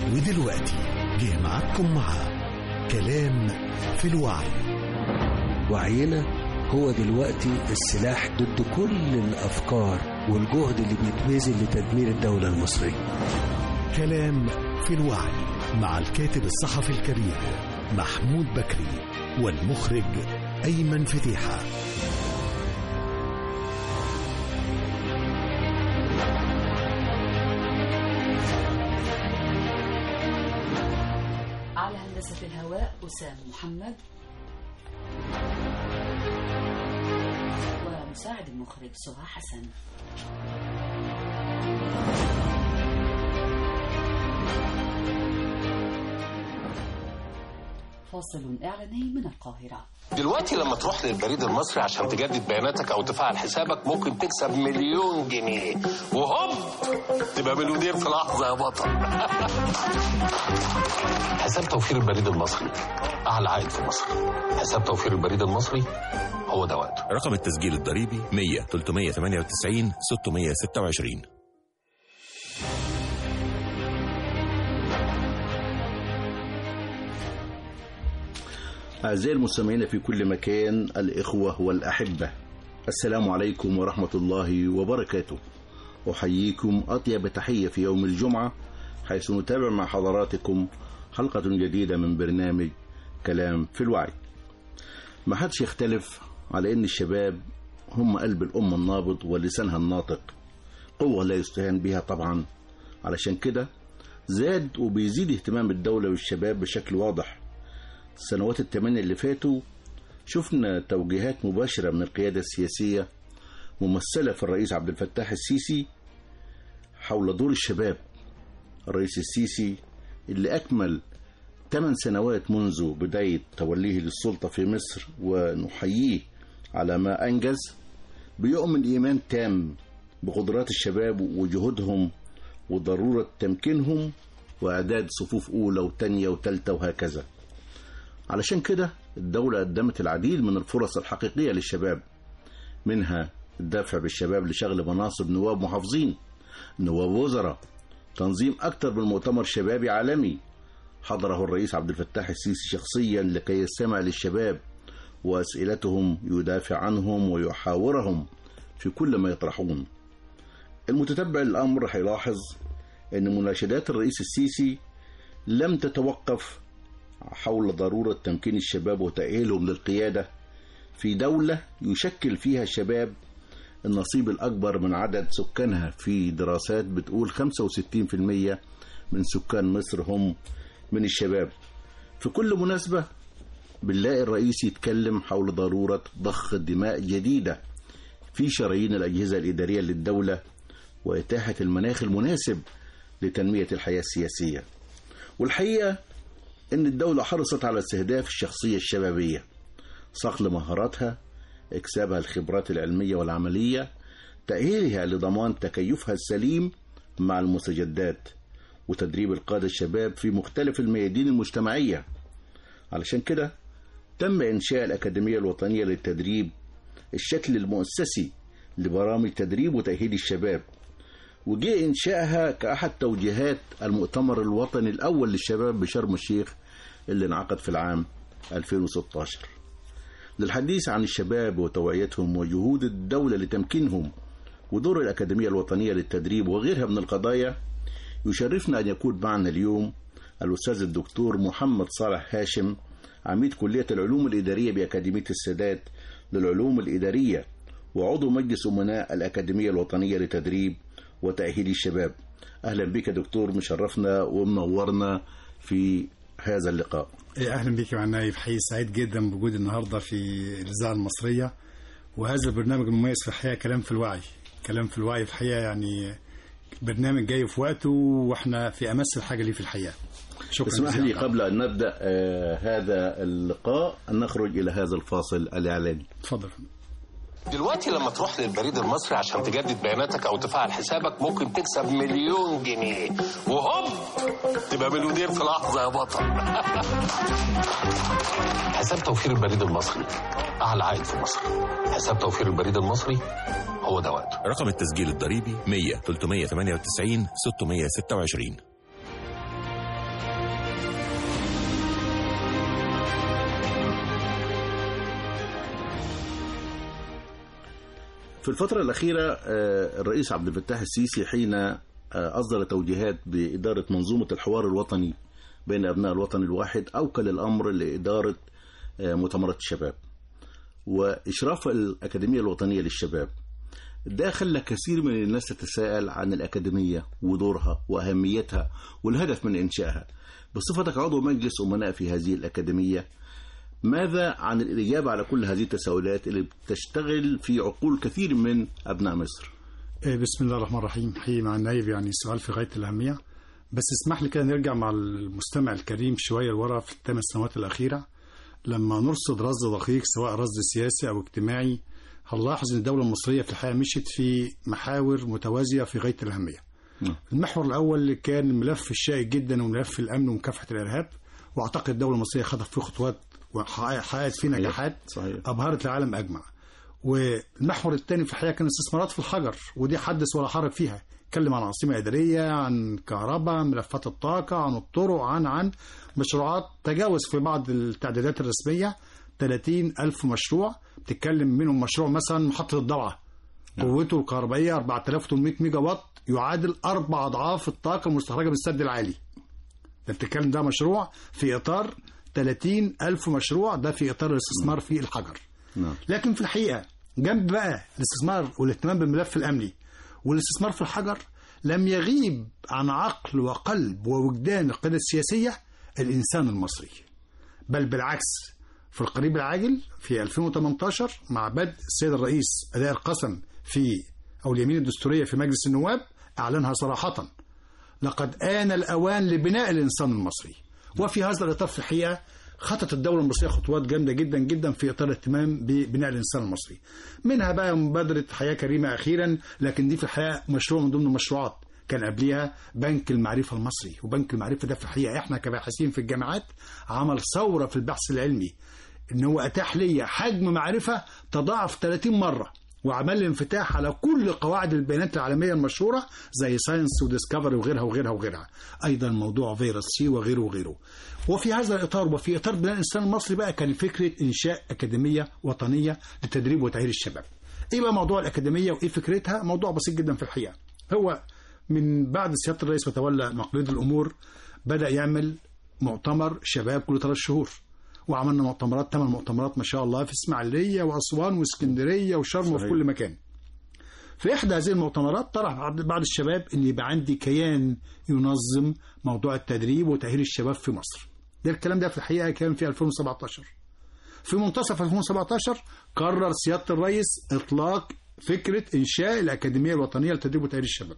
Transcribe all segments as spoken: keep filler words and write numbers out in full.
ودلوقتي جه معاكم مع كلام في الوعي. وعينا هو دلوقتي السلاح ضد كل الأفكار والجهد اللي بيتبذل لتدمير الدولة المصرية. كلام في الوعي مع الكاتب الصحفي الكبير محمود بكري والمخرج أيمن فتيحة. على هندسة الهواء أسام محمد، ومساعد المخرج سهى حسن. فاصل إعلاني من القاهرة. دلوقتي لما تروح للبريد المصري عشان تجدد بياناتك او تفعل حسابك ممكن تكسب مليون جنيه وهوب تبقى مليونير في لحظه يا بطل. حساب توفير البريد المصري اعلى عائد في مصر. حساب توفير البريد المصري هو ده وقته. رقم التسجيل الضريبي مية تلتمية تمانية وتسعين ستمية ستة وعشرين. أعزائي المستمعين في كل مكان، الإخوة والأحبة، السلام عليكم ورحمة الله وبركاته. أحييكم أطيب تحية في يوم الجمعة، حيث نتابع مع حضراتكم حلقة جديدة من برنامج كلام في الوعي. ما حدش يختلف على أن الشباب هم قلب الأمة النابض ولسانها الناطق، قوة لا يستهان بها طبعا. علشان كده زاد وبيزيد اهتمام الدولة بالشباب بشكل واضح. السنوات الثمانية اللي فاتوا شفنا توجيهات مباشرة من القيادة السياسية ممثلة في الرئيس عبد الفتاح السيسي حول دور الشباب. الرئيس السيسي اللي أكمل ثمان سنوات منذ بداية توليه للسلطة في مصر، ونحييه على ما أنجز، بيؤمن إيمان تام بقدرات الشباب وجهودهم وضرورة تمكينهم وإعداد صفوف أولى وتانية وتالتة وهكذا. علشان كده الدولة قدمت العديد من الفرص الحقيقية للشباب، منها الدفع بالشباب لشغل مناصب نواب محافظين، نواب وزراء، تنظيم أكثر من مؤتمر شبابي عالمي حضره الرئيس عبد الفتاح السيسي شخصيا لكي يستمع للشباب وأسئلتهم، يدافع عنهم ويحاورهم في كل ما يطرحون. المتتبع الأمر هيلاحظ أن مناشدات الرئيس السيسي لم تتوقف حول ضرورة تمكين الشباب وتأهيلهم للقيادة في دولة يشكل فيها الشباب النصيب الأكبر من عدد سكانها. في دراسات بتقول خمسة وستين بالمية من سكان مصر هم من الشباب. في كل مناسبة بنلاقي الرئيس يتكلم حول ضرورة ضخ دماء جديدة في شرايين الأجهزة الإدارية للدولة وإتاحة المناخ المناسب لتنمية الحياة السياسية. والحقيقة إن الدولة حرصت على استهداف الشخصية الشبابية، صقل مهاراتها، إكسابها الخبرات العلمية والعملية، تأهيلها لضمان تكيفها السليم مع المستجدات، وتدريب القادة الشباب في مختلف الميادين المجتمعية. علشان كده تم إنشاء الأكاديمية الوطنية للتدريب، الشكل المؤسسي لبرامج تدريب وتأهيل الشباب، وجاء إنشائها كأحد توجيهات المؤتمر الوطني الأول للشباب بشرم الشيخ اللي انعقد في العام ألفين وستة عشر. للحديث عن الشباب وتوعيتهم وجهود الدولة لتمكينهم ودور الأكاديمية الوطنية للتدريب وغيرها من القضايا، يشرفنا أن يكون معنا اليوم الأستاذ الدكتور محمد صالح هاشم، عميد كلية العلوم الإدارية بأكاديمية السادات للعلوم الإدارية وعضو مجلس أمناء الأكاديمية الوطنية لتدريب وتأهيل الشباب. أهلا بك دكتور، مشرفنا ومنورنا في هذا اللقاء. أهلا بك مع النايب، حقيقي سعيد جدا بوجود النهاردة في الإذاعة المصرية وهذا البرنامج المميز في الحقيقة كلام في الوعي. كلام في الوعي في الحقيقة يعني برنامج جاي في وقته واحنا في أمس الحاجة ليه في الحقيقة. شكرا. اسمح لي قبل أن نبدأ آه هذا اللقاء أن نخرج إلى هذا الفاصل الإعلاني. تفضل. دلوقتي لما تروح للبريد المصري عشان تجدد بياناتك او تفعل حسابك ممكن تكسب مليون جنيه وهوب تبقى مليونير في لحظه يا بطل. حساب توفير البريد المصري اعلى عائد في مصر. حساب توفير البريد المصري هو ده وقته. رقم التسجيل الضريبي مية تلتمية تمانية وتسعين ستمية ستة وعشرين. في الفترة الأخيرة الرئيس عبد الفتاح السيسي حين أصدر توجيهات بإدارة منظومة الحوار الوطني بين أبناء الوطن الواحد أوكل الأمر لإدارة مؤتمرات الشباب وإشراف الأكاديمية الوطنية للشباب. ده خلى كثير من الناس تتساءل عن الأكاديمية ودورها وأهميتها والهدف من إنشائها. بصفتك عضو مجلس أمناء في هذه الأكاديمية، ماذا عن الإجابة على كل هذه التساؤلات اللي بتشتغل في عقول كثير من أبناء مصر؟ بسم الله الرحمن الرحيم. حقيقي مع النايب يعني سؤال في غاية الأهمية، بس اسمح لي كده نرجع مع المستمع الكريم شوية لورا في الثمان سنوات الأخيرة. لما نرصد رصد دقيق سواء رصد سياسي أو اجتماعي، هنلاحظ أن الدولة المصرية في الحقيقة مشيت في محاور متوازية في غاية الأهمية. م. المحور الأول اللي كان الملف الشائك جدا وملف الأمن ومكافحة الإرهاب، وأعتقد الدولة المصرية خطت فيه خطوات وحققت فيه نجاحات أبهرت العالم أجمع. والمحور الثاني في الحقيقة كان الاستثمارات في الحجر، ودي حدث ولا حرج فيها. اتكلم عن عاصمة إدارية، عن كهرباء، ملفات الطاقة، عن الطرق، عن عن مشروعات تجاوز في بعض التعدادات الرسمية ثلاثين ألف مشروع. بتتكلم منهم مشروع مثلا محطة الضبعة قوته الكهربائية أربعة آلاف وثمانمائة ميجا وات، يعادل أربع أضعاف الطاقة المستخرجة من السد العالي. ده بتتكلم ده مشروع في إطار ثلاثين ألف مشروع، ده في إطار الاستثمار في الحجر. لكن في الحقيقة جنب بقى الاستثمار والاهتمام بالملف الأمني والاستثمار في الحجر، لم يغيب عن عقل وقلب ووجدان القيادة السياسية الإنسان المصري. بل بالعكس، في القريب العاجل في ألفين وثمانية عشر مع بدء السيد الرئيس أداء القسم في أو اليمين الدستورية في مجلس النواب، أعلنها صراحة: لقد آن الأوان لبناء الإنسان المصري. وفي هذا الإطار في الحقيقة خطت الدولة المصرية خطوات جامدة جدا جدا في إطار الاهتمام ببناء الإنسان المصري. منها بقى مبادرة حياة كريمة أخيرا، لكن دي في الحقيقة مشروع من ضمن المشروعات. كان قبلها بنك المعرفة المصري، وبنك المعرفة ده في الحقيقة احنا كباحثين في الجامعات عمل ثورة في البحث العلمي، ان هو اتاح لي حجم معرفة تضاعف ثلاثين مرة، وعمل لي انفتاح على كل قواعد البيانات العالمية المشهورة زي ساينس وديسكفري وغيرها وغيرها وغيرها. ايضا موضوع فيروس سي وغيره وغيره. وفي هذا الاطار وفي اطار بناء الانسان المصري بقى كان فكرة انشاء اكاديمية وطنية لتدريب وتأهيل الشباب. ايه بقى موضوع الاكاديمية وايه فكرتها؟ موضوع بسيط جدا في الحقيقة. هو من بعد سيادة الرئيس وتولى مقليد الامور بدأ يعمل مؤتمر شباب كل ثلاث شهور، وعملنا مؤتمرات، ثمان مؤتمرات ما شاء الله في اسماعيلية وأسوان واسكندرية وشرم وفي كل مكان. في إحدى هذه المؤتمرات طرح بعض الشباب إن يبقى عندي كيان ينظم موضوع التدريب وتأهيل الشباب في مصر. ده الكلام ده في الحقيقة كان في ألفين وسبعة عشر. في منتصف ألفين وسبعة عشر قرر سيادة الرئيس إطلاق فكرة إنشاء الأكاديمية الوطنية لتدريب وتأهيل الشباب.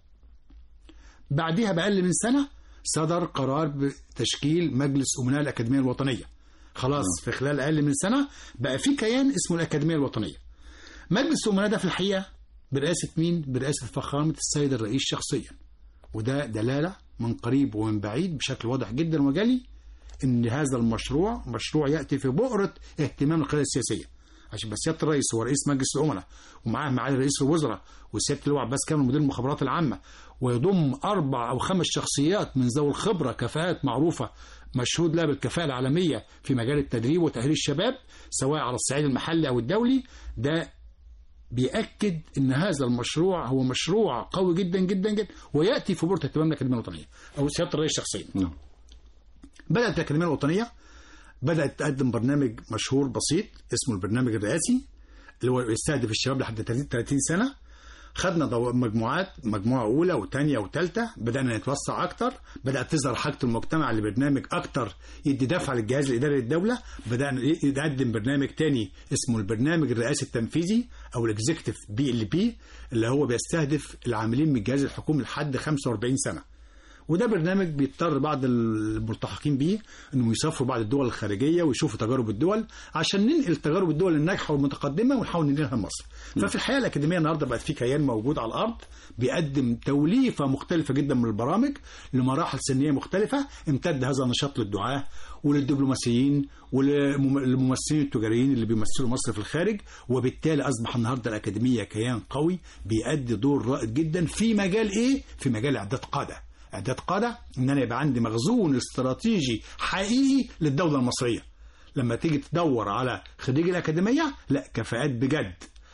بعدها بأقل من سنة صدر قرار بتشكيل مجلس أمناء الأكاديمية الوطنية. خلاص في خلال أقل من سنة بقى في كيان اسمه الأكاديمية الوطنية. مجلس الأمناء ده في الحقيقة برئاسة مين؟ برئاسة فخامة السيد الرئيس شخصيا. وده دلالة من قريب ومن بعيد بشكل واضح جدا وجلي إن هذا المشروع مشروع يأتي في بؤرة اهتمام القيادة السياسية. عشان بس سيادة الرئيس هو رئيس مجلس الأمناء، ومعاه معالي رئيس الوزراء وسيادة اللواء عباس كامل مدير المخابرات العامة، ويضم أربع أو خمس شخصيات من ذوي الخبرة، كفاءات معروفة مشهود لها بالكفاءة العالمية في مجال التدريب وتأهيل الشباب سواء على الصعيد المحلي أو الدولي. ده بيأكد أن هذا المشروع هو مشروع قوي جدا جدا جدا ويأتي في بؤرة اهتمام الأكاديمية الوطنية أو سيادة الرئيس شخصيا. نعم. بدأت الأكاديمية الوطنية بدأت تقدم برنامج مشهور بسيط اسمه البرنامج الرئاسي اللي هو يستهدف الشباب لحد ثلاثين سنة. خدنا مجموعات، مجموعة أولى وثانية وثالثة، بدأنا نتوسع أكتر، بدأت تظهر حاجة المجتمع لبرنامج أكتر يدي دفع للجهاز الإداري للدولة. بدأنا نقدم برنامج تاني اسمه البرنامج الرئاسي التنفيذي أو الإكزيكتيف بي إل بي اللي هو بيستهدف العاملين من الجهاز الحكومي لحد خمسة وأربعين سنة. وده برنامج بيضطر بعض الملتحقين بيه انهم يسافروا بعض الدول الخارجيه ويشوفوا تجارب الدول عشان ننقل تجارب الدول الناجحه والمتقدمه ونحاول ننقلها لمصر. ففي الحقيقه الاكاديميه النهارده بقت في كيان موجود على الارض بيقدم توليفه مختلفه جدا من البرامج لمراحل سنيه مختلفه. امتد هذا النشاط للدعاه وللدبلوماسيين وللممثلين التجاريين اللي بيمثلوا مصر في الخارج، وبالتالي اصبح النهارده الاكاديميه كيان قوي بيؤدي دور رائد جدا في مجال ايه؟ في مجال اعداد قاده. اعداد قاده ان انا يبقى عندي مخزون استراتيجي حقيقي للدوله المصريه. لما تيجي تدور على خريج الاكاديميه، لا كفاءات بجد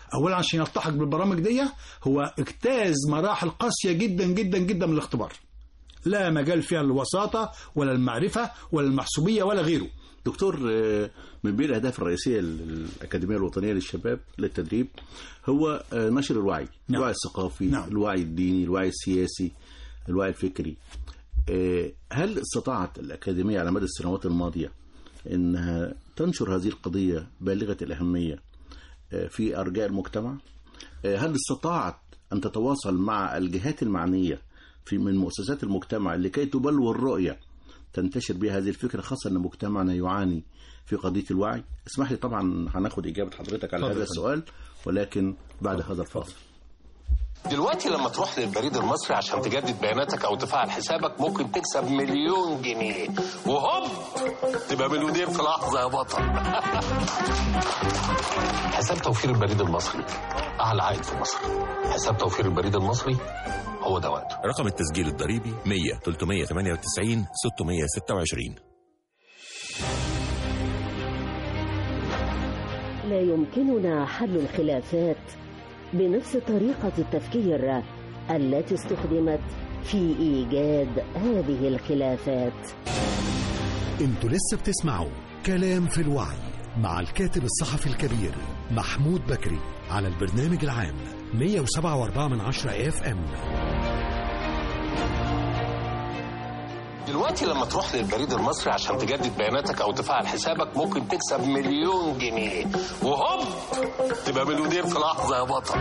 اولا عشان يلتحق بالبرامج دي هو اجتاز مراحل قاسيه جدا جدا جدا من الاختبار، لا مجال فيها الوساطه ولا المعرفه ولا المحسوبيه ولا غيره. دكتور، من بين الأهداف الرئيسية للأكاديمية الوطنية للشباب للتدريب هو نشر الوعي. نعم. الوعي الثقافي. نعم. الوعي الديني، الوعي السياسي، الوعي الفكري. هل استطاعت الأكاديمية على مدى السنوات الماضية أنها تنشر هذه القضية بالغة الأهمية في أرجاء المجتمع؟ هل استطاعت أن تتواصل مع الجهات المعنية في من مؤسسات المجتمع لكي تبلور الرؤية تنتشر بها هذه الفكرة، خاصة أن مجتمعنا يعاني في قضية الوعي؟ اسمح لي، طبعا هناخد إجابة حضرتك على هذا السؤال ولكن بعد هذا الفاصل. دلوقتي لما تروح للبريد المصري عشان تجدد بياناتك او تفعل حسابك ممكن تكسب مليون جنيه، وهوب تبقى مليونير في لحظه يا بطل. حساب توفير البريد المصري اعلى عائد في مصر. حساب توفير البريد المصري هو ده وقته. رقم التسجيل الضريبي مية تلتمية تمانية وتسعين ستمية ستة وعشرين. لا يمكننا حل الخلافات بنفس طريقة التفكير التي استخدمت في إيجاد هذه الخلافات. انتوا لسه بتسمعوا كلام في الوعي مع الكاتب الصحفي الكبير محمود بكري على البرنامج العام مية وسبعة وأربعة من عشرة اف ام. دلوقتي لما تروح للبريد المصري عشان تجدد بياناتك او تفعل حسابك ممكن تكسب مليون جنيه، وهوب تبقى مليونير في لحظه يا بطل.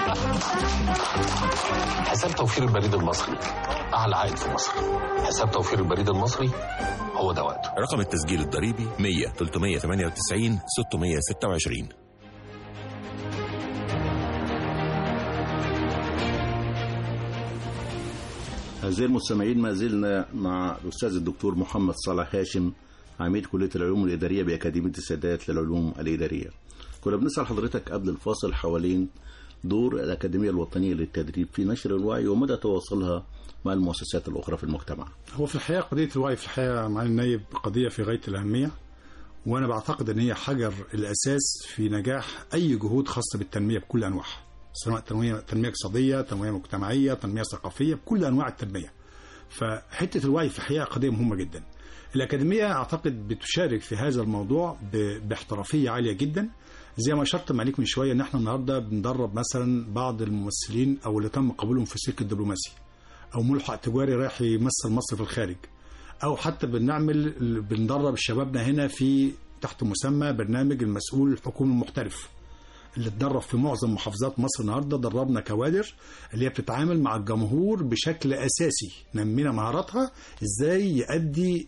حساب توفير البريد المصري اعلى عائد في مصر. حساب توفير البريد المصري هو ده وقته. رقم التسجيل الضريبي مية تلتمية تمانية وتسعين ستمية ستة وعشرين. أعزائي المستمعين، ما زلنا مع الأستاذ الدكتور محمد صالح هاشم، عميد كلية العلوم الإدارية بأكاديمية السادات للعلوم الإدارية. كنا بنسأل حضرتك قبل الفاصل حوالين دور الأكاديمية الوطنية للتدريب في نشر الوعي ومدى تواصلها مع المؤسسات الأخرى في المجتمع. هو في الحقيقة قضية الوعي في الحقيقة معالي النائب قضية في غاية الأهمية، وأنا بعتقد أن هي حجر الأساس في نجاح أي جهود خاصة بالتنمية بكل أنواعها، سواء تنمية تنمية اقتصادية، تنمية مجتمعية، تنمية ثقافية، بكل أنواع التنمية. فحتة الوعي في الحقيقة قضية مهمة جدا. الأكاديمية أعتقد بتشارك في هذا الموضوع باحترافية عالية جدا. زي ما أشرت عليك من شوية إن احنا النهاردة بندرب مثلا بعض الممثلين أو اللي تم قبولهم في السلك الدبلوماسي، أو ملحق تجاري رايح يمثل مصر في الخارج، أو حتى بنعمل بندرب شبابنا هنا في تحت مسمى برنامج المسؤول الحكومي المحترف، اللي اتدرب في معظم محافظات مصر. النهارده دربنا كوادر اللي هي بتتعامل مع الجمهور بشكل اساسي، نمينا مهاراتها ازاي يؤدي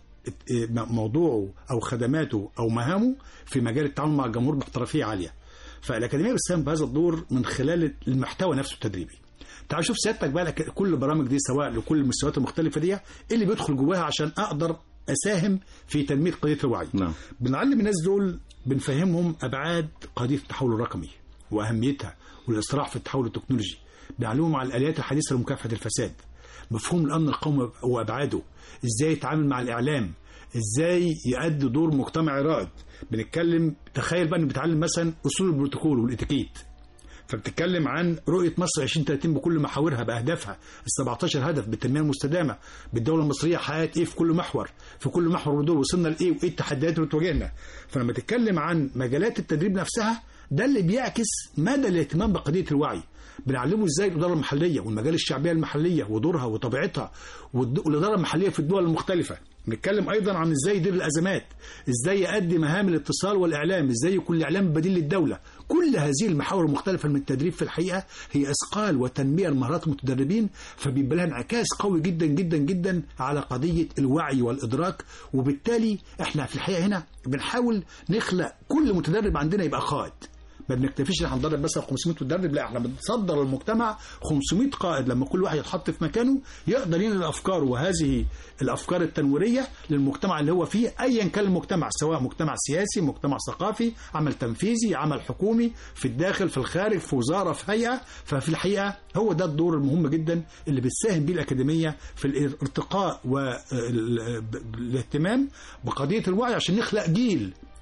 موضوعه او خدماته او مهامه في مجال التعامل مع الجمهور باحترافيه عاليه. فالاكاديميه بتساهم بهذا الدور من خلال المحتوى نفسه التدريبي. تعال شوف سيادتك بقى كل البرامج دي سواء لكل المستويات المختلفه دي ايه اللي بيدخل جواها عشان اقدر اساهم في تنميه قضيه الوعي. نعم. بنعلم الناس دول، بنفهمهم ابعاد قضيه التحول الرقمي واهميتها والاسراع في التحول التكنولوجي، بنعلمهم على الاليات الحديثه لمكافحه الفساد، مفهوم الامن القومي وابعاده، ازاي يتعامل مع الاعلام، ازاي يؤدي دور مجتمعي رائد. بنتكلم تخيل بقى ان بتعلم مثلا اصول البروتوكول والاتيكيت، فبتتكلم عن رؤيه مصر عشرين ثلاثين بكل محاورها باهدافها، ال سبعتاشر هدف بالتنميه المستدامه، بالدوله المصريه حققت ايه في كل محور، في كل محور دول وصلنا لايه وايه التحديات اللي بتواجهنا. فلما تتكلم عن مجالات التدريب نفسها ده اللي بيعكس مدى الاهتمام بقضيه الوعي. بنعلمه ازاي الاداره المحليه والمجال الشعبيه المحليه ودورها وطبيعتها، والاداره المحليه في الدول المختلفه. بنتكلم ايضا عن ازاي يدير الازمات، ازاي يؤدي مهام الاتصال والاعلام، ازاي يكون الاعلام بديل للدوله. كل هذه المحاور المختلفه من التدريب في الحقيقه هي اثقال وتنميه لمهارات المتدربين، فبيبقى لها انعكاس قوي جدا جدا جدا على قضيه الوعي والادراك. وبالتالي احنا في الحقيقه هنا بنحاول نخلق كل متدرب عندنا يبقى قائد. ما بنكتفيش ان احنا ندرب بس خمسمية مدرب، لا احنا بنصدر للمجتمع خمسمية قائد، لما كل واحد يتحط في مكانه يقدر ينقل الافكار وهذه الافكار التنويريه للمجتمع اللي هو فيه، ايا كان المجتمع، سواء مجتمع سياسي، مجتمع ثقافي، عمل تنفيذي، عمل حكومي، في الداخل، في الخارج، في وزاره، في هيئه. ففي الحقيقه هو ده الدور المهم جدا اللي بتساهم بيه الاكاديميه في الارتقاء والاهتمام بقضيه الوعي، عشان نخلق جيل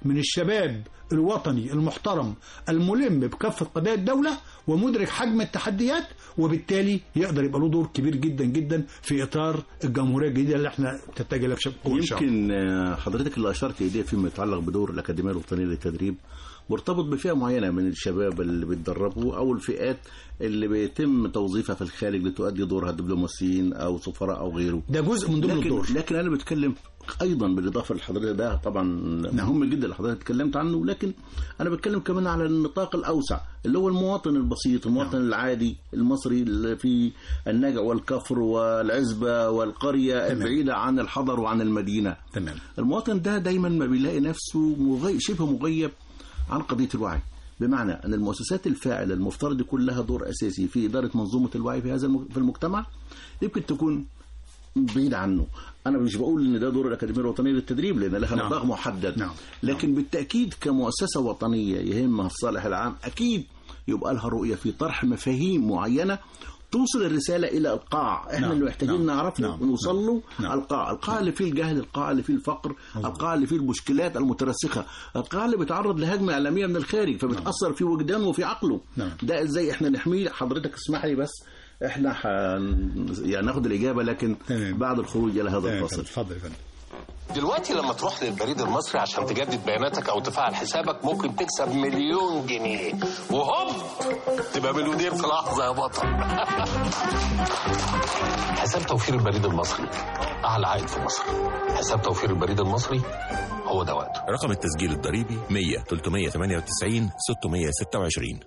من الشباب الوطني المحترم الملم بكافة قضايا الدولة ومدرك حجم التحديات، وبالتالي يقدر يبقى له دور كبير جدا جدا في إطار الجمهورية الجديدة اللي احنا تتجه لها بشكل قوي. يمكن حضرتك اللي أشرت إليه فيما يتعلق بدور الأكاديمية الوطنية للتدريب مرتبط بفئة معينة من الشباب اللي بيتدربوا أو الفئات اللي بيتم توظيفها في الخارج لتؤدي دورها دبلوماسيين أو سفراء أو غيره. ده جزء من ضمن لكن الدور. لكن أنا بتكلم أيضا بالإضافة لحضرتك ده طبعا مهم جدا اللي حضرتك اتكلمت عنه، لكن أنا بتكلم كمان على النطاق الأوسع اللي هو المواطن البسيط، المواطن نعم. العادي المصري اللي في النجع والكفر والعزبة والقرية البعيدة عن الحضر وعن المدينة. تمام. المواطن ده دايما ما بيلاقي نفسه مغي... شبه مغيب عن قضية الوعي، بمعنى أن المؤسسات الفاعلة المفترض يكون لها دور أساسي في إدارة منظومة الوعي في هذا في المجتمع يمكن تكون بعيد عنه. أنا مش بقول إن ده دور الأكاديمية الوطنية للتدريب لأن لها نطاق نعم. محدد نعم. لكن نعم. بالتأكيد كمؤسسة وطنية يهمها الصالح العام أكيد يبقى لها رؤية في طرح مفاهيم معينة توصل الرسالة إلى القاع. إحنا نعم. اللي محتاجين نعم. نعرفه نعم. نوصل له نعم. القاع القاع اللي فيه الجهل، القاع اللي فيه الفقر، نعم. القاع اللي فيه المشكلات المترسخة، القاع اللي بيتعرض لهجمة إعلامية من الخارج فبتأثر نعم. في وجدانه وفي عقله نعم. ده إزاي إحنا نحميه؟ حضرتك اسمح لي بس إحنا ح... يعني ناخد الإجابة لكن تمام. بعد الخروج إلى هذا الفصل. اتفضل يا فندم. دلوقتي لما تروح للبريد المصري عشان تجدد بياناتك او تفعل حسابك ممكن تكسب مليون جنيه وهوب تبقى مليونير في لحظه يا بطل. حساب توفير البريد المصري اعلى عائد في مصر. حساب توفير البريد المصري هو ده وقته. رقم التسجيل الضريبي مية تلتمية تمانية وتسعين ستمية ستة وعشرين.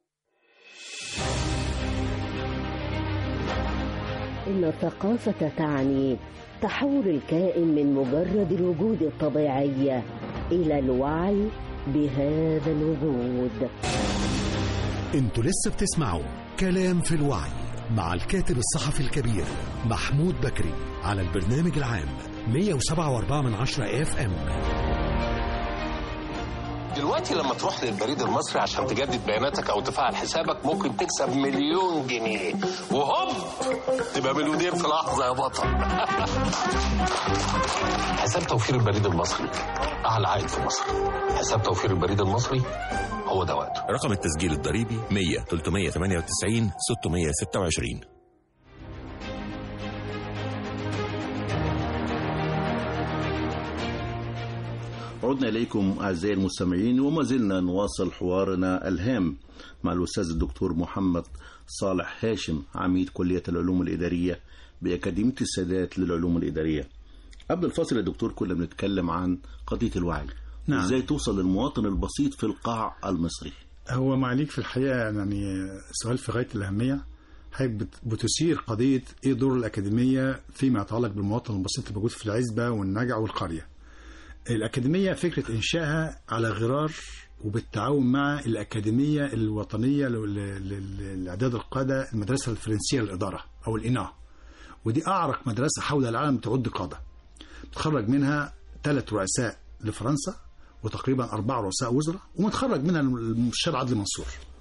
إن الثقافة تعني تحول الكائن من مجرد الوجود الطبيعي إلى الوعي بهذا الوجود. انتوا لسه بتسمعوا كلام في الوعي مع الكاتب الصحفي الكبير محمود بكري على البرنامج العام مية وسبعة وأربعة من عشرة اف ام. دلوقتي لما تروح للبريد المصري عشان تجدد بياناتك او تفعل حسابك ممكن تكسب مليون جنيه وهوب تبقى مليونير في لحظه يا بطل. حساب توفير البريد المصري اعلى عائد في مصر. حساب توفير البريد المصري هو ده وقته. رقم التسجيل الضريبي مية تلتمية تمانية وتسعين ستمية ستة وعشرين. عدنا إليكم أعزائي المستمعين وما زلنا نواصل حوارنا الهام مع الأستاذ الدكتور محمد صالح هاشم عميد كلية العلوم الإدارية بأكاديمية السادات للعلوم الإدارية. قبل الفاصل يا دكتور كنا بنتكلم عن قضية الوعي. نعم. إزاي توصل للمواطن البسيط في القاع المصري؟ هو معليك في الحقيقة يعني سؤال في غاية الأهمية. حضرتك بتثير قضية إيه دور الأكاديمية فيما يتعلق بالمواطن البسيط الموجود في العزبة والنجع والقرية. الأكاديمية فكرة إنشائها على غرار وبالتعاون مع الأكاديمية الوطنية للإعداد القادة المدرسة الفرنسية للإدارة أو الإناه، ودي أعرق مدرسة حول العالم تعد قادة. بتخرج منها ثلاث رؤساء لفرنسا وتقريبا أربع رؤساء وزراء ومتخرج منها المستشار عدلي منصور.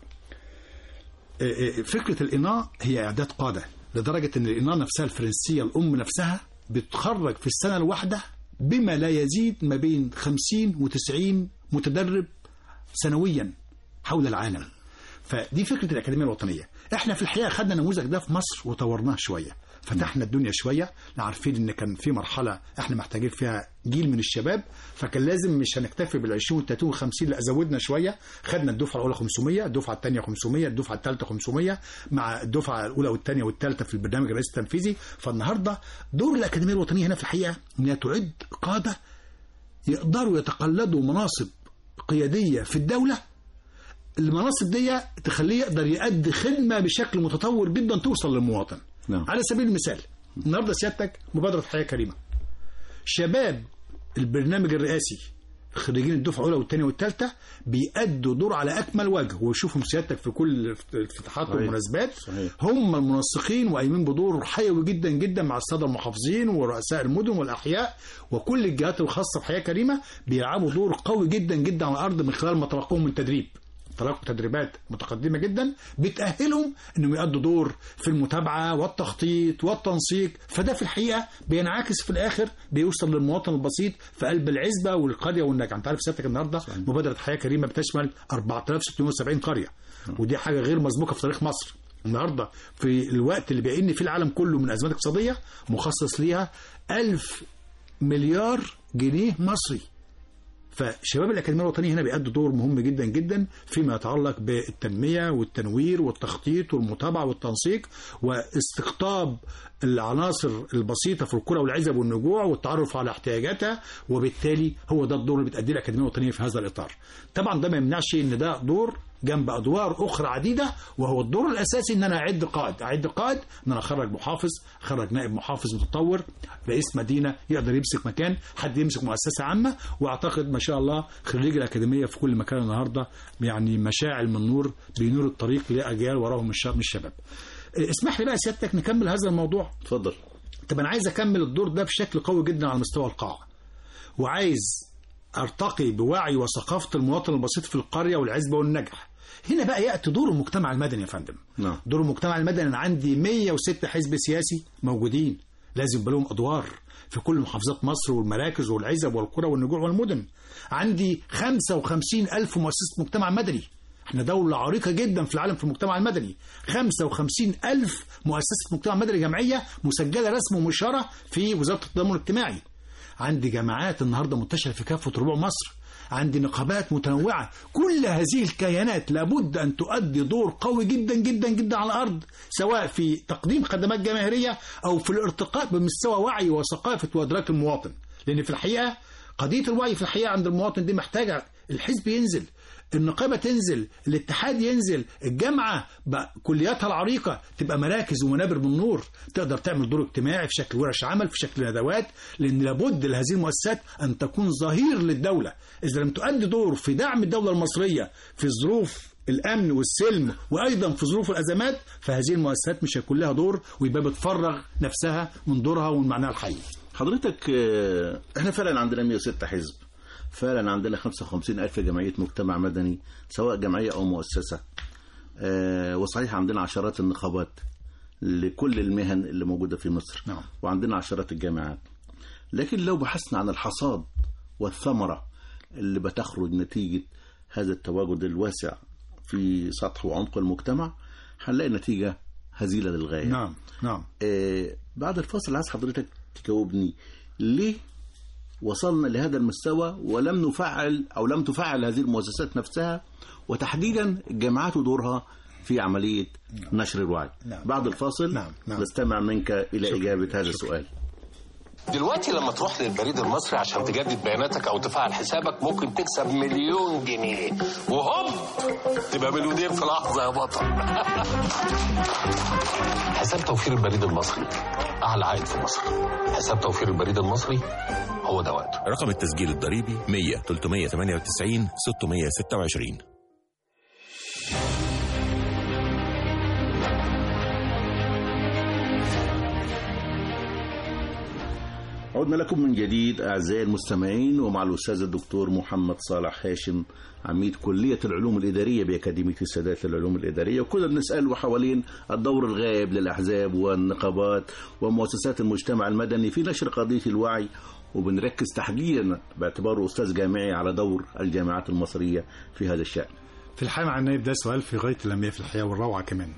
فكرة الإناه هي إعداد قادة لدرجة أن الإناه نفسها الفرنسية الأم نفسها بتخرج في السنة الواحدة بما لا يزيد ما بين خمسين وتسعين متدرب سنويا حول العالم. فدي فكرة الأكاديمية الوطنية. احنا في الحقيقة خدنا نموذج ده في مصر وطورناه شوية، فتحنا الدنيا شوية. عارفين ان كان في مرحلة احنا محتاجين فيها جيل من الشباب، فكان لازم مش هنكتفي بالعشرين والتلاتين والخمسين، لا زودنا شوية. خدنا الدفعة الأولى خمسمية، الدفعة الثانية خمسمية، الدفعة الثالثة خمسمية، مع الدفعة الأولى والثانية والثالثة في البرنامج الرئيسي التنفيذي. فالنهاردة دور الأكاديمية الوطنية هنا في الحقيقة انها تعد قادة يقدروا يتقلدوا مناصب قيادية في الدولة. المناصب دي تخليه يقدر يؤدي خدمة بشكل متطور جدا توصل للمواطن. نعم. على سبيل المثال النهارده سيادتك مبادرة حياة كريمة، شباب البرنامج الرئاسي خريجين الدفعة الأولى والثانية والثالثة بيأدوا دور على أكمل وجه، ويشوفهم سيادتك في كل الافتتاحات والمناسبات. هم المنسقين وقايمين بدور حيوي جدا جدا مع السادة المحافظين ورؤساء المدن والأحياء وكل الجهات الخاصة بحياة كريمة، بيلعبوا دور قوي جدا جدا على الأرض من خلال ما تلقوهم من تدريب. تلقوا تدريبات متقدمة جدا بتأهلهم انهم يؤدوا دور في المتابعة والتخطيط والتنسيق. فده في الحقيقة بينعكس في الاخر بيوصل للمواطن البسيط في قلب العزبة والقرية والنجع. انت عارف سيادتك النهاردة مبادرة حياة كريمة بتشمل أربعة آلاف وستمائة وسبعين قرية، ودي حاجة غير مسبوقة في تاريخ مصر. النهاردة في الوقت اللي بيئن فيه العالم كله من أزمات اقتصادية مخصص ليها ألف مليار جنيه مصري. فشباب الأكاديمية الوطنية هنا بيأدوا دور مهم جدا جدا فيما يتعلق بالتنمية والتنوير والتخطيط والمتابعة والتنسيق واستقطاب العناصر البسيطة في القرى والعزب والنجوع والتعرف على احتياجاتها، وبالتالي هو ده الدور اللي بتأديه الأكاديمية الوطنية في هذا الإطار. طبعا ده ما يمنعش ان ده دور جنب أدوار أخرى عديدة، وهو الدور الأساسي ان أنا أعد قائد أعد قائد ان أنا أخرج محافظ، أخرج نائب محافظ متطور، رئيس مدينة يقدر يمسك مكان، حد يمسك مؤسسة عامة. وأعتقد ما شاء الله خريج الأكاديمية في كل مكان النهاردة يعني مشاعل من نور بينور الطريق لأجيال وراهم من الشباب. اسمح لي بقى سيادتك نكمل هذا الموضوع. اتفضل. طب أنا عايز أكمل الدور ده بشكل قوي جدا على مستوى القاعة، وعايز أرتقي بوعي وثقافة المواطن البسيط في القرية والعزبة والنجح. هنا بقى يأتي دور المجتمع المدني يا فندم. نعم. دور المجتمع المدني، أنا عندي مية وستة حزب سياسي موجودين، لازم يبقى لهم أدوار في كل محافظات مصر والمراكز والعزب والقرى والنجوع والمدن. عندي خمسة وخمسين ألف مؤسسة مجتمع مدني، احنا دولة عريقة جدا في العالم في المجتمع المدني. خمسة وخمسين ألف مؤسسة مجتمع مدني جمعية مسجلة رسم ومشارة في وزارة التضامن الاجتماعي. عندي جماعات النهاردة منتشرة في كافة ربوع مصر، عندي نقابات متنوعة. كل هذه الكيانات لابد أن تؤدي دور قوي جدا جدا جدا على الأرض، سواء في تقديم خدمات جماهيرية أو في الارتقاء بمستوى وعي وثقافة وإدراك المواطن. لأن في الحقيقة قضية الوعي في الحقيقة عند المواطن دي محتاجة الحزب ينزل، النقابة تنزل، الاتحاد ينزل، الجامعة كلياتها العريقة تبقى مراكز ومنابر من نور، تقدر تعمل دور اجتماعي في شكل ورش عمل، في شكل ندوات. لأن لابد لهذه المؤسسات أن تكون ظهير للدولة. إذا لم تؤدي دور في دعم الدولة المصرية في ظروف الأمن والسلم وأيضا في ظروف الأزمات، فهذه المؤسسات مش هيكون لها دور، ويبقى بتفرغ نفسها من دورها ومن معناها الحقيقي. حضرتك احنا فعلا عندنا مية وستة حزب، فعلا عندنا خمسة وخمسين ألف جمعية مجتمع مدني سواء جمعية أو مؤسسة، أه وصحيح عندنا عشرات النقابات لكل المهن اللي موجودة في مصر. نعم. وعندنا عشرات الجامعات. لكن لو بحثنا عن الحصاد والثمرة اللي بتخرج نتيجة هذا التواجد الواسع في سطح وعمق المجتمع، هنلاقي نتيجة هزيلة للغاية. نعم نعم. أه بعد الفاصل عايز حضرتك تجاوبني ليه وصلنا لهذا المستوى ولم نفعل أو لم تفعل هذه المؤسسات نفسها، وتحديدا الجامعات ودورها في عملية نشر الوعي. نعم. بعد الفاصل نعم. نعم. نستمع منك إلى شكرا. إجابة هذا شكرا. السؤال. دلوقتي لما تروح للبريد المصري عشان تجدد بياناتك او تفعل حسابك ممكن تكسب مليون جنيه، وهوب تبقى مليونير في لحظه يا بطل. حساب توفير البريد المصري اعلى عائد في مصر. حساب توفير البريد المصري هو ده وقته. رقم التسجيل الضريبي مية تلتمية تمانية وتسعين ستمية ستة وعشرين. عدنا لكم من جديد أعزائي المستمعين، ومع الأستاذ الدكتور محمد صالح هاشم عميد كلية العلوم الإدارية بأكاديمية السادات للعلوم الإدارية. وكنا بنسأله حوالين الدور الغائب للأحزاب والنقابات ومؤسسات المجتمع المدني في نشر قضية الوعي، وبنركز تحديدا باعتباره أستاذ جامعي على دور الجامعات المصرية في هذا الشأن. في الحقيقة مع النايب ده سؤال في غاية الأهمية في الحقيقة والروعة كمان.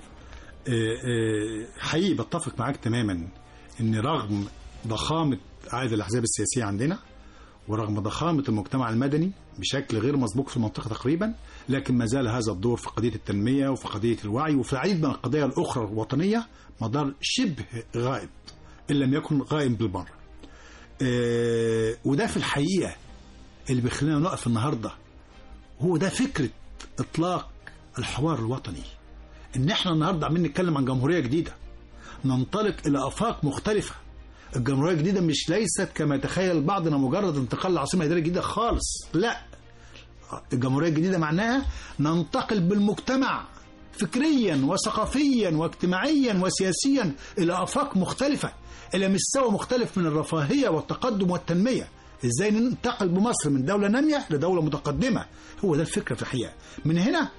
حقيقي بتفق معاك تماما إن رغم ضخامة عدد الأحزاب السياسية عندنا ورغم ضخامة المجتمع المدني بشكل غير مسبوق في المنطقة تقريبا، لكن ما زال هذا الدور في قضية التنمية وفي قضية الوعي وفي العديد من القضايا الأخرى الوطنية مدار شبه غائب إن لم يكن غائب بالمرة. آه وده في الحقيقة اللي بيخلينا نقف النهاردة، هو ده فكرة إطلاق الحوار الوطني. إن إحنا النهاردة عمالين نتكلم عن جمهورية جديدة، ننطلق إلى آفاق مختلفة. الجمهورية الجديدة مش ليست كما يتخيل البعض انها مجرد انتقال لعاصمة إدارية جديدة خالص، لا. الجمهورية الجديدة معناها ننتقل بالمجتمع فكريا وثقافيا واجتماعيا وسياسيا إلى آفاق مختلفة، إلى مستوى مختلف من الرفاهية والتقدم والتنمية. إزاي ننتقل بمصر من دولة نامية لدولة متقدمة؟ هو ده الفكرة في الحقيقة. من هنا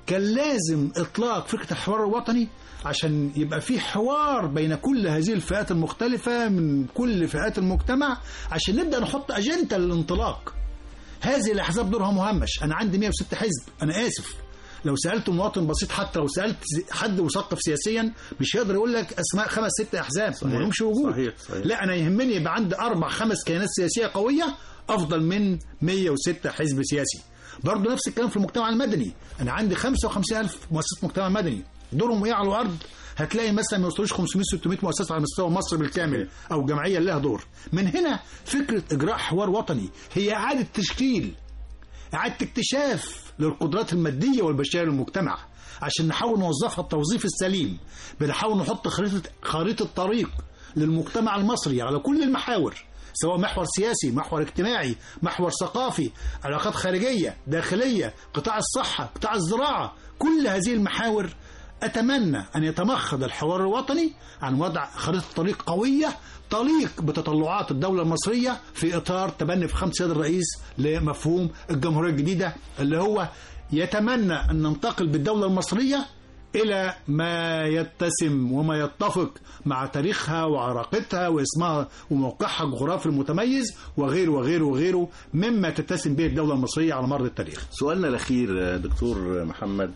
كان لازم إطلاق فكرة الحوار الوطني عشان يبقى في حوار بين كل هذه الفئات المختلفة من كل فئات المجتمع، عشان نبدأ نحط أجندة للانطلاق. هذه الأحزاب دورها مهمش. أنا عندي مئة وستة حزب، أنا آسف لو سألت مواطن بسيط، حتى لو سألت حد مثقف سياسيا مش هيقدر يقول لك أسماء خمس ست أحزاب ما لهمش وجود. صحيح. صحيح. لا، أنا يهمني يبقى عندي أربع خمس كيانات سياسية قوية أفضل من مئة وستة حزب سياسي. برضه نفس الكلام في المجتمع المدني. أنا عندي خمسة وخمسين ألف مؤسسة مجتمع مدني، دورهم إيه على الأرض؟ هتلاقي مثلا ما يوصلوش خمسمائة ستمائة مؤسسة على مستوى مصر بالكامل أو جمعية لها دور. من هنا فكرة إجراء حوار وطني هي إعادة تشكيل، إعادة اكتشاف للقدرات المادية والبشرية للمجتمع عشان نحاول نوظفها التوظيف السليم. بنحاول نحط خريطة خريطة طريق للمجتمع المصري على كل المحاور، سواء محور سياسي، محور اجتماعي، محور ثقافي، علاقات خارجية، داخلية، قطاع الصحة، قطاع الزراعة. كل هذه المحاور أتمنى أن يتمخض الحوار الوطني عن وضع خريطة طريق قوية تليق بتطلعات الدولة المصرية في إطار تبني فخامة السيد الرئيس لمفهوم الجمهورية الجديدة، اللي هو يتمنى أن ننتقل بالدولة المصرية إلى ما يتسم وما يتفق مع تاريخها وعراقتها واسمها وموقعها الجغرافي المتميز وغيره وغيره وغيره مما تتسم به الدولة المصرية على مر التاريخ. سؤالنا الأخير دكتور محمد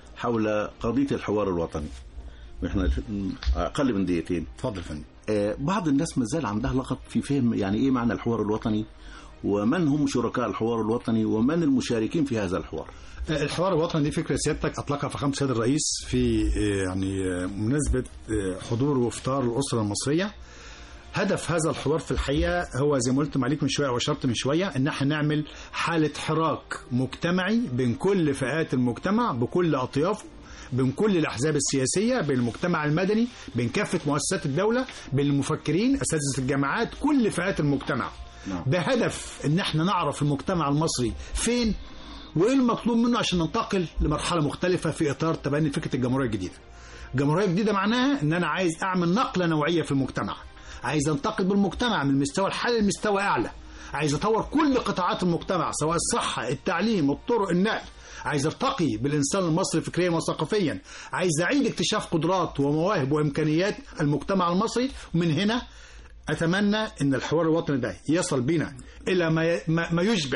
حول قضية الحوار الوطني، واحنا أقل من دقيقتين. اتفضل فندم. بعض الناس ما زال عندها لغط في فهم يعني إيه معنى الحوار الوطني، ومن هم شركاء الحوار الوطني، ومن المشاركين في هذا الحوار. الحوار الوطني دي فكرة سيادتك أطلقها فخامة السيد الرئيس في يعني مناسبة حضور وإفطار الأسرة المصرية. هدف هذا الحوار في الحقيقة هو زي ما قلت معليك من شوية وشرط من شوية إن احنا نعمل حالة حراك مجتمعي بين كل فئات المجتمع بكل أطيافه، بين كل الأحزاب السياسية، بين المجتمع المدني، بين كافة مؤسسات الدولة، بين المفكرين، أساتذة الجامعات، كل فئات المجتمع. نعم. بهدف إن احنا نعرف المجتمع المصري فين وإيه المطلوب منه عشان ننتقل لمرحلة مختلفة في إطار تبني فكرة الجمهورية الجديدة. الجمهورية الجديدة معناها إن أنا عايز أعمل نقلة نوعية في المجتمع، عايز أنتقل بالمجتمع من المستوى الحالي لمستوى أعلى، عايز أطور كل قطاعات المجتمع سواء الصحة، التعليم، الطرق، النقل، عايز ارتقي بالإنسان المصري فكريا وثقافيا، عايز أعيد اكتشاف قدرات ومواهب وإمكانيات المجتمع المصري. ومن هنا أتمنى أن الحوار الوطني ده يصل بنا إلى ما ما يشبه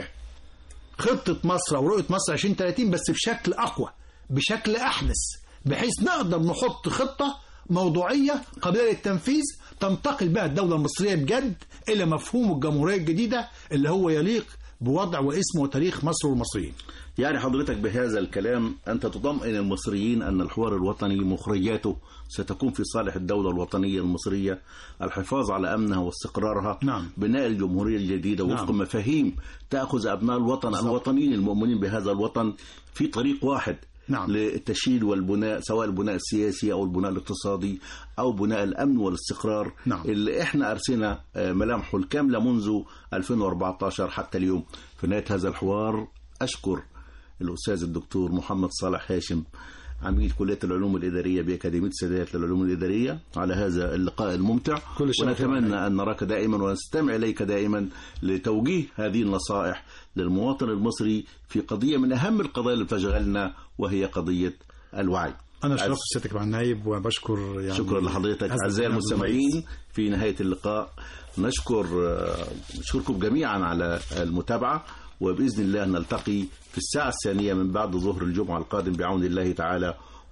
خطة مصر أو رؤية مصر عشرين ثلاثين بس بشكل أقوى، بشكل أحدث، بحيث نقدر نحط خطة موضوعية قابلة للتنفيذ تنتقل بها الدولة المصرية بجد إلى مفهوم الجمهورية الجديدة اللي هو يليق بوضع واسم وتاريخ مصر والمصريين. يعني حضرتك بهذا الكلام أنت تطمئن المصريين أن الحوار الوطني مخرجاته ستكون في صالح الدولة الوطنية المصرية، الحفاظ على أمنها واستقرارها. نعم. بناء الجمهورية الجديدة وفق نعم. مفاهيم تأخذ أبناء الوطن بالضبط. الوطنيين المؤمنين بهذا الوطن في طريق واحد. نعم. للتشييد والبناء، سواء البناء السياسي أو البناء الاقتصادي أو بناء الأمن والاستقرار. نعم. اللي احنا أرسينا ملامحه الكاملة منذ ألفين وأربعة عشر حتى اليوم. في نهاية هذا الحوار أشكر الأستاذ الدكتور محمد صالح هاشم عميد كلية العلوم الإدارية بأكاديمية السادات للعلوم الإدارية على هذا اللقاء الممتع، ونتمنى أن نراك دائما ونستمع إليك دائما لتوجيه هذه النصائح للمواطن المصري في قضية من أهم القضايا اللي بتشغلنا وهي قضية الوعي. أنا شرفت سيادتك مع النائب وبشكر يعني شكرا لحضرتك. أعزائي المستمعين في نهاية اللقاء نشكر نشكركم جميعا على المتابعة، وبإذن الله نلتقي في الساعة الثانية من بعد ظهر الجمعة القادم بعون الله تعالى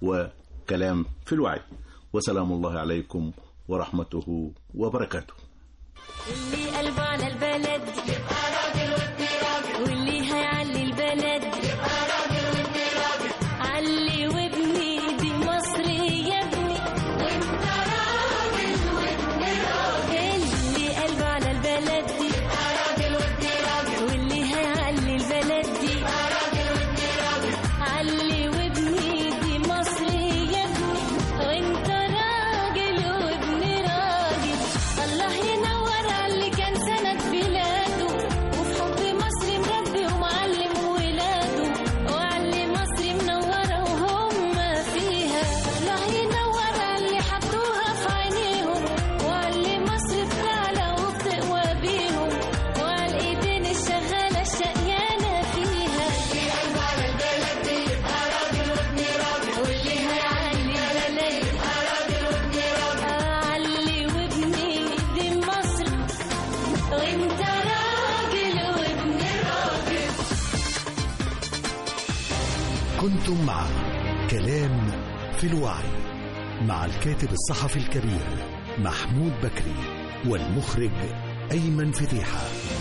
وكلام في الوعي. وسلام الله عليكم ورحمته وبركاته. اللي قلبه على البلد يبقى راجل وابن راجل، واللي هيعلي البلد يبقى راجل وابن راجل، علي وابني دي مصر يا ابني وانت راجل وابن راجل. اللي قلبه على البلد يبقى راجل وابن راجل، واللي هيعلي البلد يبقى راجل وابن راجل، علي وابني دي مصر يا ابني وانت راجل وابن راجل. الله ينور عليك وانت راجل وابن راجل. كنتم مع كلام في الوعي مع الكاتب الصحفي الكبير محمود بكري والمخرج أيمن فتيحة.